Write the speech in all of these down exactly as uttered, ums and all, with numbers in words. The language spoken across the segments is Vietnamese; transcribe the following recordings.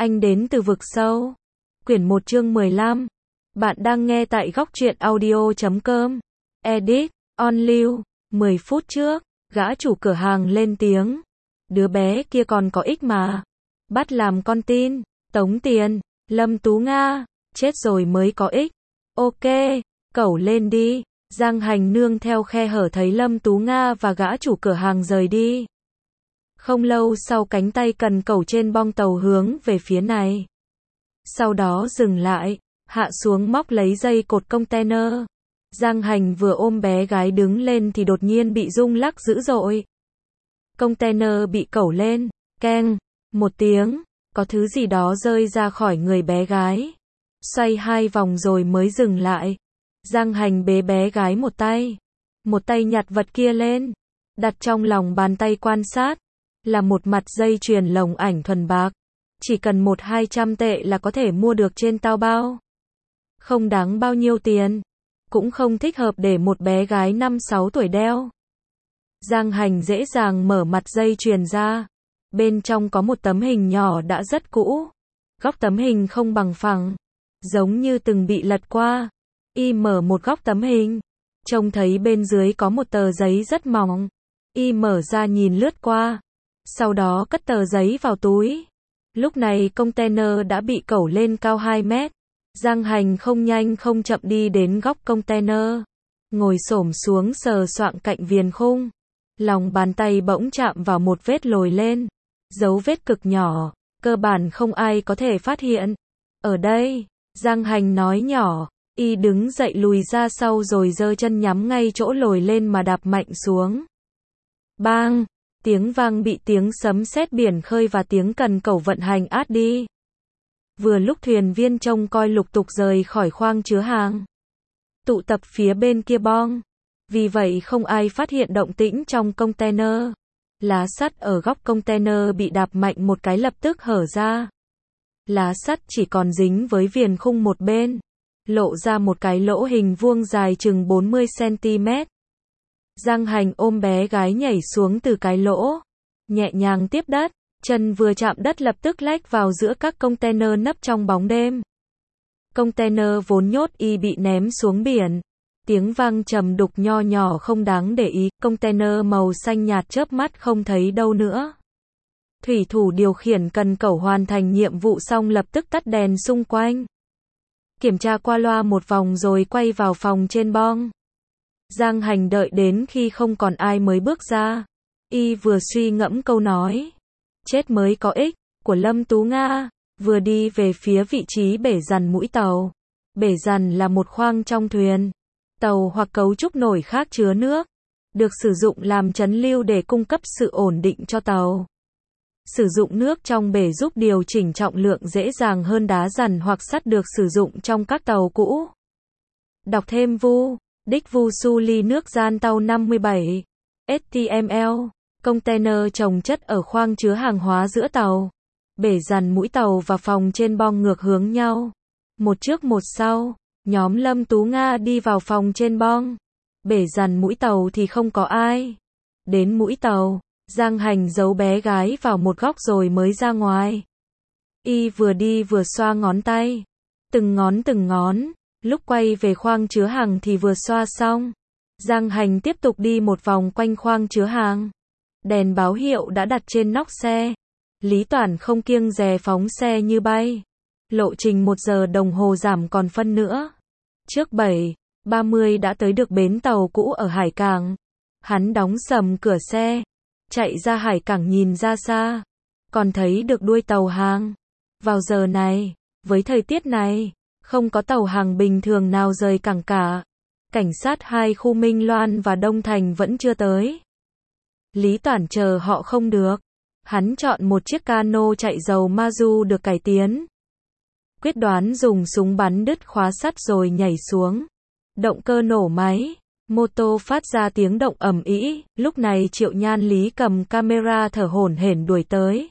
Anh đến từ vực sâu. Quyển một chương mười lăm. Bạn đang nghe tại góc truyện audio chấm com. Edit, on lưu. mười phút trước, gã chủ cửa hàng lên tiếng. Đứa bé kia còn có ích mà. Bắt làm con tin, tống tiền, Lâm Tú Nga, chết rồi mới có ích. Ok, cẩu lên đi. Giang Hành nương theo khe hở thấy Lâm Tú Nga và gã chủ cửa hàng rời đi. Không lâu sau cánh tay cần cẩu trên bong tàu hướng về phía này. Sau đó dừng lại, hạ xuống móc lấy dây cột container. Giang Hành vừa ôm bé gái đứng lên thì đột nhiên bị rung lắc dữ dội. Container bị cẩu lên, keng, một tiếng, có thứ gì đó rơi ra khỏi người bé gái. Xoay hai vòng rồi mới dừng lại. Giang Hành bế bé gái một tay. Một tay nhặt vật kia lên. Đặt trong lòng bàn tay quan sát. Là một mặt dây chuyền lồng ảnh thuần bạc. Chỉ cần một hai trăm tệ là có thể mua được trên Taobao. Không đáng bao nhiêu tiền. Cũng không thích hợp để một bé gái năm sáu tuổi đeo. Giang Hành dễ dàng mở mặt dây chuyền ra. Bên trong có một tấm hình nhỏ đã rất cũ. Góc tấm hình không bằng phẳng. Giống như từng bị lật qua. Y mở một góc tấm hình. Trông thấy bên dưới có một tờ giấy rất mỏng. Y mở ra nhìn lướt qua. Sau đó cất tờ giấy vào túi. Lúc này container đã bị cẩu lên cao hai mét. Giang Hành không nhanh không chậm đi đến góc container. Ngồi xổm xuống sờ soạng cạnh viền khung. Lòng bàn tay bỗng chạm vào một vết lồi lên. Dấu vết cực nhỏ, cơ bản không ai có thể phát hiện. Ở đây, Giang Hành nói nhỏ. Y đứng dậy lùi ra sau rồi giơ chân nhắm ngay chỗ lồi lên mà đạp mạnh xuống. Bang! Tiếng vang bị tiếng sấm sét biển khơi và tiếng cần cẩu vận hành át đi. Vừa lúc thuyền viên trông coi lục tục rời khỏi khoang chứa hàng. Tụ tập phía bên kia bong. Vì vậy không ai phát hiện động tĩnh trong container. Lá sắt ở góc container bị đạp mạnh một cái lập tức hở ra. Lá sắt chỉ còn dính với viền khung một bên. Lộ ra một cái lỗ hình vuông dài chừng bốn mươi xăng ti mét. Giang Hành ôm bé gái nhảy xuống từ cái lỗ. Nhẹ nhàng tiếp đất. Chân vừa chạm đất lập tức lách vào giữa các container nấp trong bóng đêm. Container vốn nhốt y bị ném xuống biển. Tiếng vang trầm đục nho nhỏ không đáng để ý. Container màu xanh nhạt chớp mắt không thấy đâu nữa. Thủy thủ điều khiển cần cẩu hoàn thành nhiệm vụ xong lập tức tắt đèn xung quanh. Kiểm tra qua loa một vòng rồi quay vào phòng trên bong. Giang Hành đợi đến khi không còn ai mới bước ra. Y vừa suy ngẫm câu nói chết mới có ích của Lâm Tú Nga, vừa đi về phía vị trí bể dằn mũi tàu. Bể dằn là một khoang trong thuyền, tàu hoặc cấu trúc nổi khác chứa nước, được sử dụng làm trấn lưu để cung cấp sự ổn định cho tàu. Sử dụng nước trong bể giúp điều chỉnh trọng lượng dễ dàng hơn đá dằn hoặc sắt được sử dụng trong các tàu cũ. Đọc thêm vu, đích vu su ly nước gian tàu năm mươi bảy. ếch ti em lờ, container chồng chất ở khoang chứa hàng hóa giữa tàu. Bể dằn mũi tàu và phòng trên bong ngược hướng nhau. Một trước một sau, nhóm Lâm Tú Nga đi vào phòng trên bong. Bể dằn mũi tàu thì không có ai. Đến mũi tàu, Giang Hành giấu bé gái vào một góc rồi mới ra ngoài. Y vừa đi vừa xoa ngón tay. Từng ngón từng ngón. Lúc quay về khoang chứa hàng thì vừa xoa xong. Giang Hành tiếp tục đi một vòng quanh khoang chứa hàng. Đèn báo hiệu đã đặt trên nóc xe. Lý Toản không kiêng dè phóng xe như bay. Lộ trình một giờ đồng hồ giảm còn phân nữa. Trước bảy ba mươi đã tới được bến tàu cũ ở hải cảng. Hắn đóng sầm cửa xe. Chạy ra hải cảng nhìn ra xa. Còn thấy được đuôi tàu hàng. Vào giờ này, với thời tiết này, không có tàu hàng bình thường nào rời cảng cả. Cảnh sát hai khu Minh Loan và Đông Thành vẫn chưa tới. Lý Toản chờ họ không được. Hắn chọn một chiếc cano chạy dầu ma du được cải tiến. Quyết đoán dùng súng bắn đứt khóa sắt rồi nhảy xuống. Động cơ nổ máy. Mô tô phát ra tiếng động ầm ĩ. Lúc này Triệu Nhan Lý cầm camera thở hổn hển đuổi tới.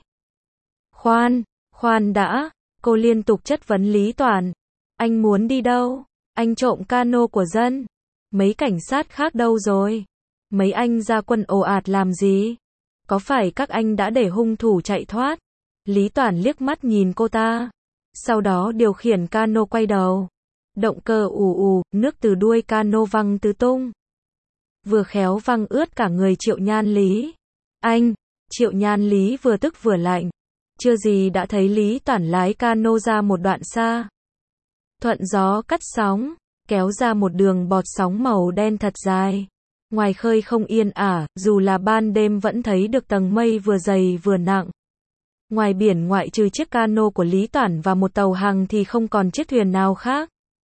Khoan, khoan đã. Cô liên tục chất vấn Lý Toản. Anh muốn đi đâu? Anh trộm cano của dân. Mấy cảnh sát khác đâu rồi? Mấy anh ra quân ồ ạt làm gì? Có phải các anh đã để hung thủ chạy thoát? Lý Toản liếc mắt nhìn cô ta. Sau đó điều khiển cano quay đầu. Động cơ ù ù, nước từ đuôi cano văng tứ tung. Vừa khéo văng ướt cả người Triệu Nhan Lý. Anh, Triệu Nhan Lý vừa tức vừa lạnh. Chưa gì đã thấy Lý Toản lái cano ra một đoạn xa. Thuận gió cắt sóng, kéo ra một đường bọt sóng màu đen thật dài. Ngoài khơi không yên ả, dù là ban đêm vẫn thấy được tầng mây vừa dày vừa nặng. Ngoài biển ngoại trừ chiếc cano của Lý Toản và một tàu hàng thì không còn chiếc thuyền nào khác.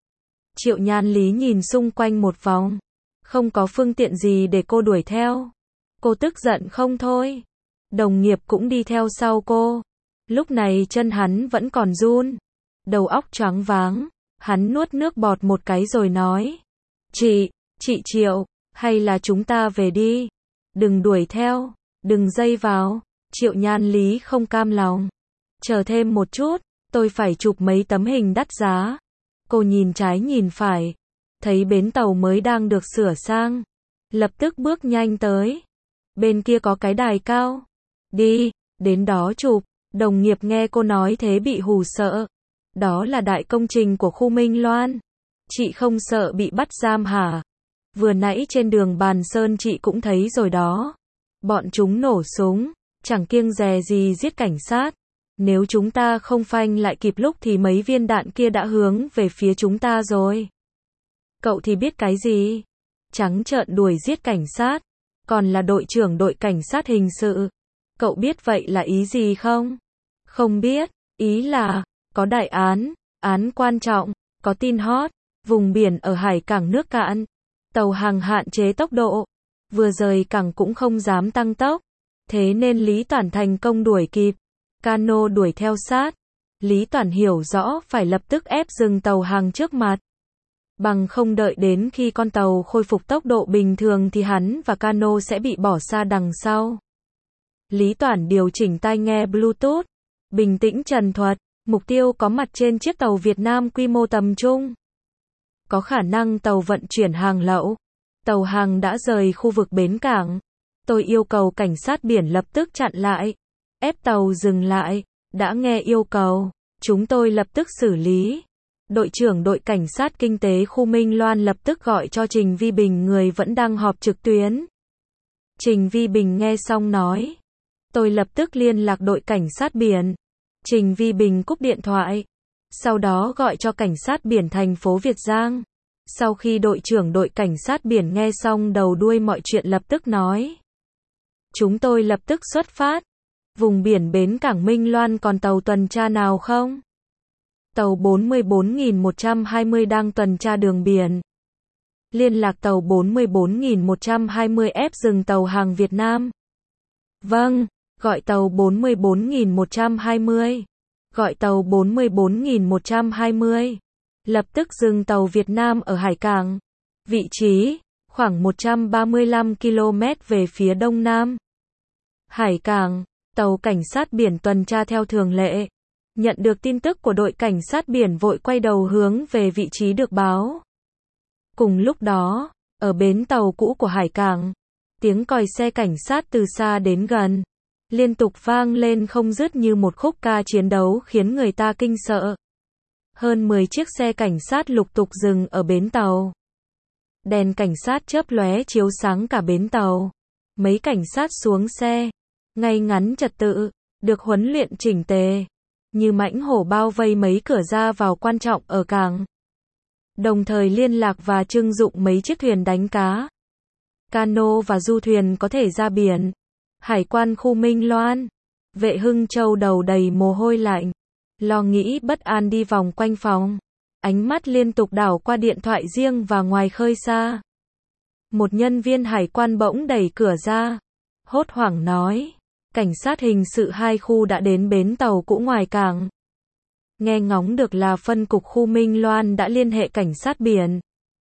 Triệu Nhan Lý nhìn xung quanh một vòng. Không có phương tiện gì để cô đuổi theo. Cô tức giận không thôi. Đồng nghiệp cũng đi theo sau cô. Lúc này chân hắn vẫn còn run. Đầu óc choáng váng. Hắn nuốt nước bọt một cái rồi nói. Chị, chị Triệu, hay là chúng ta về đi. Đừng đuổi theo, đừng dây vào. Triệu Nhan Lý không cam lòng. Chờ thêm một chút, tôi phải chụp mấy tấm hình đắt giá. Cô nhìn trái nhìn phải. Thấy bến tàu mới đang được sửa sang. Lập tức bước nhanh tới. Bên kia có cái đài cao. Đi, đến đó chụp. Đồng nghiệp nghe cô nói thế bị hù sợ. Đó là đại công trình của khu Minh Loan. Chị không sợ bị bắt giam hả? Vừa nãy trên đường Bàn Sơn chị cũng thấy rồi đó. Bọn chúng nổ súng, chẳng kiêng dè gì giết cảnh sát. Nếu chúng ta không phanh lại kịp lúc thì mấy viên đạn kia đã hướng về phía chúng ta rồi. Cậu thì biết cái gì? Trắng trợn đuổi giết cảnh sát. Còn là đội trưởng đội cảnh sát hình sự. Cậu biết vậy là ý gì không? Không biết, ý là, có đại án, án quan trọng, có tin hot, vùng biển ở hải cảng nước cạn. Tàu hàng hạn chế tốc độ. Vừa rời cảng cũng không dám tăng tốc. Thế nên Lý Toản thành công đuổi kịp. Cano đuổi theo sát. Lý Toản hiểu rõ phải lập tức ép dừng tàu hàng trước mặt. Bằng không đợi đến khi con tàu khôi phục tốc độ bình thường thì hắn và cano sẽ bị bỏ xa đằng sau. Lý Toản điều chỉnh tai nghe Bluetooth. Bình tĩnh trần thuật. Mục tiêu có mặt trên chiếc tàu Việt Nam quy mô tầm trung. Có khả năng tàu vận chuyển hàng lậu. Tàu hàng đã rời khu vực bến cảng. Tôi yêu cầu cảnh sát biển lập tức chặn lại. Ép tàu dừng lại. Đã nghe yêu cầu. Chúng tôi lập tức xử lý. Đội trưởng đội cảnh sát kinh tế khu Minh Loan lập tức gọi cho Trình Vi Bình, người vẫn đang họp trực tuyến. Trình Vi Bình nghe xong nói. Tôi lập tức liên lạc đội cảnh sát biển. Trình Vi Bình cúp điện thoại. Sau đó gọi cho cảnh sát biển thành phố Việt Giang. Sau khi đội trưởng đội cảnh sát biển nghe xong đầu đuôi mọi chuyện lập tức nói. Chúng tôi lập tức xuất phát. Vùng biển bến cảng Minh Loan còn tàu tuần tra nào không? Tàu bốn mươi bốn nghìn một trăm hai mươi đang tuần tra đường biển. Liên lạc tàu bốn mươi bốn nghìn một trăm hai mươi ép dừng tàu hàng Việt Nam. Vâng, gọi tàu bốn mươi bốn nghìn một trăm hai mươi. Gọi tàu bốn mươi bốn nghìn một trăm hai mươi. Lập tức dừng tàu Việt Nam ở hải cảng. Vị trí, khoảng một trăm ba mươi lăm ki lô mét về phía đông nam. Hải cảng, tàu cảnh sát biển tuần tra theo thường lệ. Nhận được tin tức của đội cảnh sát biển vội quay đầu hướng về vị trí được báo. Cùng lúc đó, ở bến tàu cũ của hải cảng, tiếng còi xe cảnh sát từ xa đến gần, liên tục vang lên không dứt như một khúc ca chiến đấu khiến người ta kinh sợ. Hơn mười chiếc xe cảnh sát lục tục dừng ở bến tàu. Đèn cảnh sát chớp lóe chiếu sáng cả bến tàu. Mấy cảnh sát xuống xe, ngay ngắn trật tự, được huấn luyện chỉnh tề, như mãnh hổ bao vây mấy cửa ra vào quan trọng ở cảng. Đồng thời liên lạc và trưng dụng mấy chiếc thuyền đánh cá. Cano và du thuyền có thể ra biển. Hải quan khu Minh Loan. Vệ Hưng Châu đầu đầy mồ hôi lạnh. Lo nghĩ bất an đi vòng quanh phòng. Ánh mắt liên tục đảo qua điện thoại riêng và ngoài khơi xa. Một nhân viên hải quan bỗng đẩy cửa ra. Hốt hoảng nói. Cảnh sát hình sự hai khu đã đến bến tàu cũ ngoài cảng. Nghe ngóng được là phân cục khu Minh Loan đã liên hệ cảnh sát biển.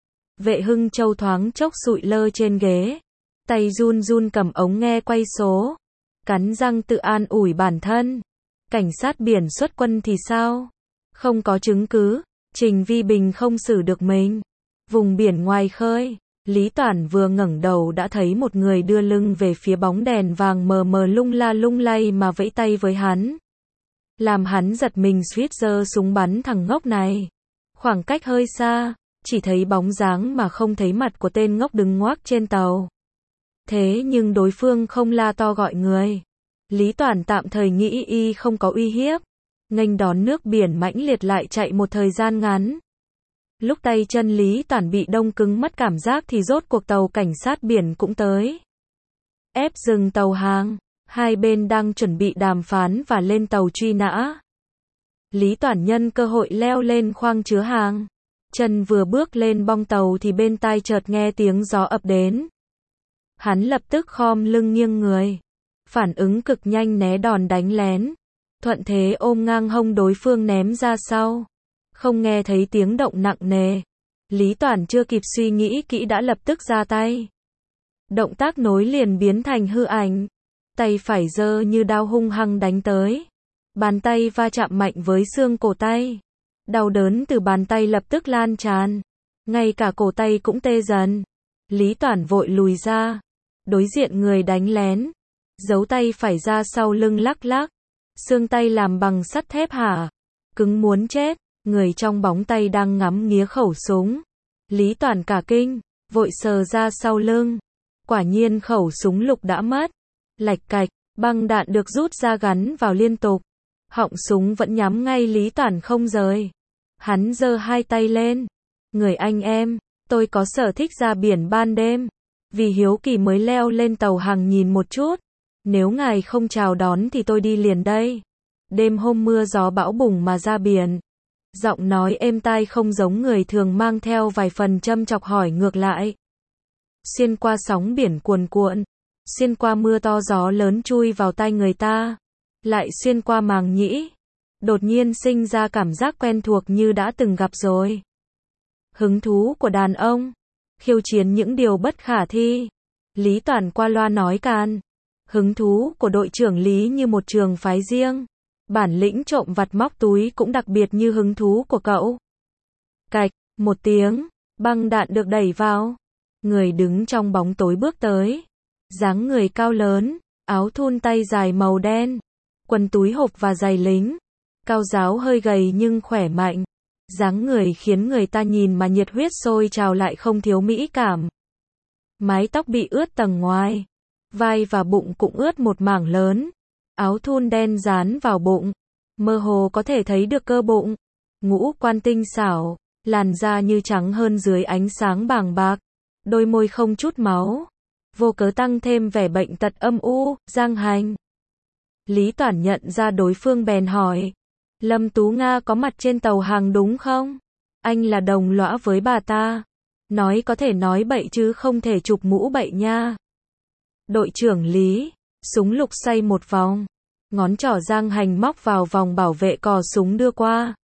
Vệ Hưng Châu thoáng chốc sụi lơ trên ghế. Tay run run cầm ống nghe quay số. Cắn răng tự an ủi bản thân. Cảnh sát biển xuất quân thì sao? Không có chứng cứ. Trình Vi Bình không xử được mình. Vùng biển ngoài khơi. Lý Toản vừa ngẩng đầu đã thấy một người đưa lưng về phía bóng đèn vàng mờ mờ lung la lung lay mà vẫy tay với hắn. làm hắn giật mình suýt giơ súng bắn thằng ngốc này. Khoảng cách hơi xa, chỉ thấy bóng dáng mà không thấy mặt của tên ngốc đứng ngoác trên tàu. Thế nhưng đối phương không la to gọi người. Lý Toản tạm thời nghĩ y không có uy hiếp, nghênh đón nước biển mãnh liệt lại chạy một thời gian ngắn. Lúc tay chân Lý Toản bị đông cứng mất cảm giác thì rốt cuộc tàu cảnh sát biển cũng tới. Ép dừng tàu hàng, hai bên đang chuẩn bị đàm phán và lên tàu truy nã. Lý Toản nhân cơ hội leo lên khoang chứa hàng. Chân vừa bước lên bong tàu thì bên tai chợt nghe tiếng gió ập đến. Hắn lập tức khom lưng nghiêng người, phản ứng cực nhanh né đòn đánh lén, thuận thế ôm ngang hông đối phương ném ra sau. Không nghe thấy tiếng động nặng nề, Lý Toản chưa kịp suy nghĩ kỹ đã lập tức ra tay. Động tác nối liền biến thành hư ảnh, tay phải giơ như đao hung hăng đánh tới. Bàn tay va chạm mạnh với xương cổ tay. Đau đớn từ bàn tay lập tức lan tràn, ngay cả cổ tay cũng tê dần. Lý Toản vội lùi ra, đối diện người đánh lén, giấu tay phải ra sau lưng lắc lắc. Xương tay làm bằng sắt thép hả? Cứng muốn chết. Người trong bóng tay đang ngắm nghía khẩu súng. Lý Toản cả kinh, vội sờ ra sau lưng. Quả nhiên khẩu súng lục đã mất. Lạch cạch, băng đạn được rút ra gắn vào liên tục. Họng súng vẫn nhắm ngay Lý Toản không rời. Hắn giơ hai tay lên. Người anh em, tôi có sở thích ra biển ban đêm. Vì hiếu kỳ mới leo lên tàu hàng nhìn một chút. Nếu ngài không chào đón thì tôi đi liền đây. Đêm hôm mưa gió bão bùng mà ra biển. Giọng nói êm tai không giống người thường, mang theo vài phần châm chọc hỏi ngược lại. Xuyên qua sóng biển cuồn cuộn, xuyên qua mưa to gió lớn chui vào tai người ta, lại xuyên qua màng nhĩ. Đột nhiên sinh ra cảm giác quen thuộc như đã từng gặp rồi. Hứng thú của đàn ông, khiêu chiến những điều bất khả thi. Lý Toản qua loa nói càn. Hứng thú của đội trưởng Lý như một trường phái riêng. Bản lĩnh trộm vặt móc túi cũng đặc biệt như hứng thú của cậu. Cạch, một tiếng, băng đạn được đẩy vào. Người đứng trong bóng tối bước tới. Dáng người cao lớn, áo thun tay dài màu đen, quần túi hộp và giày lính. Cao ráo hơi gầy nhưng khỏe mạnh. Dáng người khiến người ta nhìn mà nhiệt huyết sôi trào lại không thiếu mỹ cảm. Mái tóc bị ướt tầng ngoài. Vai và bụng cũng ướt một mảng lớn. Áo thun đen dán vào bụng, mơ hồ có thể thấy được cơ bụng. Ngũ quan tinh xảo, làn da như trắng hơn dưới ánh sáng bàng bạc, đôi môi không chút máu, vô cớ tăng thêm vẻ bệnh tật âm u. Giang Hành. Lý Toản nhận ra đối phương bèn hỏi, Lâm Tú Nga có mặt trên tàu hàng đúng không? Anh là đồng lõa với bà ta. Nói có thể nói bậy chứ không thể chụp mũ bậy nha. Đội trưởng Lý, súng lục xoay một vòng. Ngón trỏ Giang Hành móc vào vòng bảo vệ cò súng đưa qua.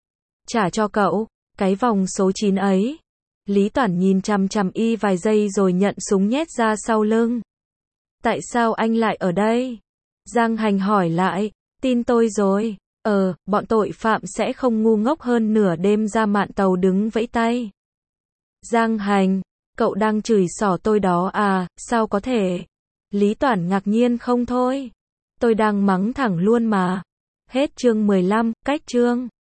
Trả cho cậu, cái vòng số chín ấy. Lý Toản nhìn chằm chằm y vài giây rồi nhận súng nhét ra sau lưng. Tại sao anh lại ở đây? Giang Hành hỏi lại, tin tôi rồi. Ờ, bọn tội phạm sẽ không ngu ngốc hơn nửa đêm ra mạn tàu đứng vẫy tay. Giang Hành, cậu đang chửi xỏ tôi đó à, sao có thể? Lý Toản ngạc nhiên không thôi. Tôi đang mắng thẳng luôn mà. Hết chương mười lăm, cách chương.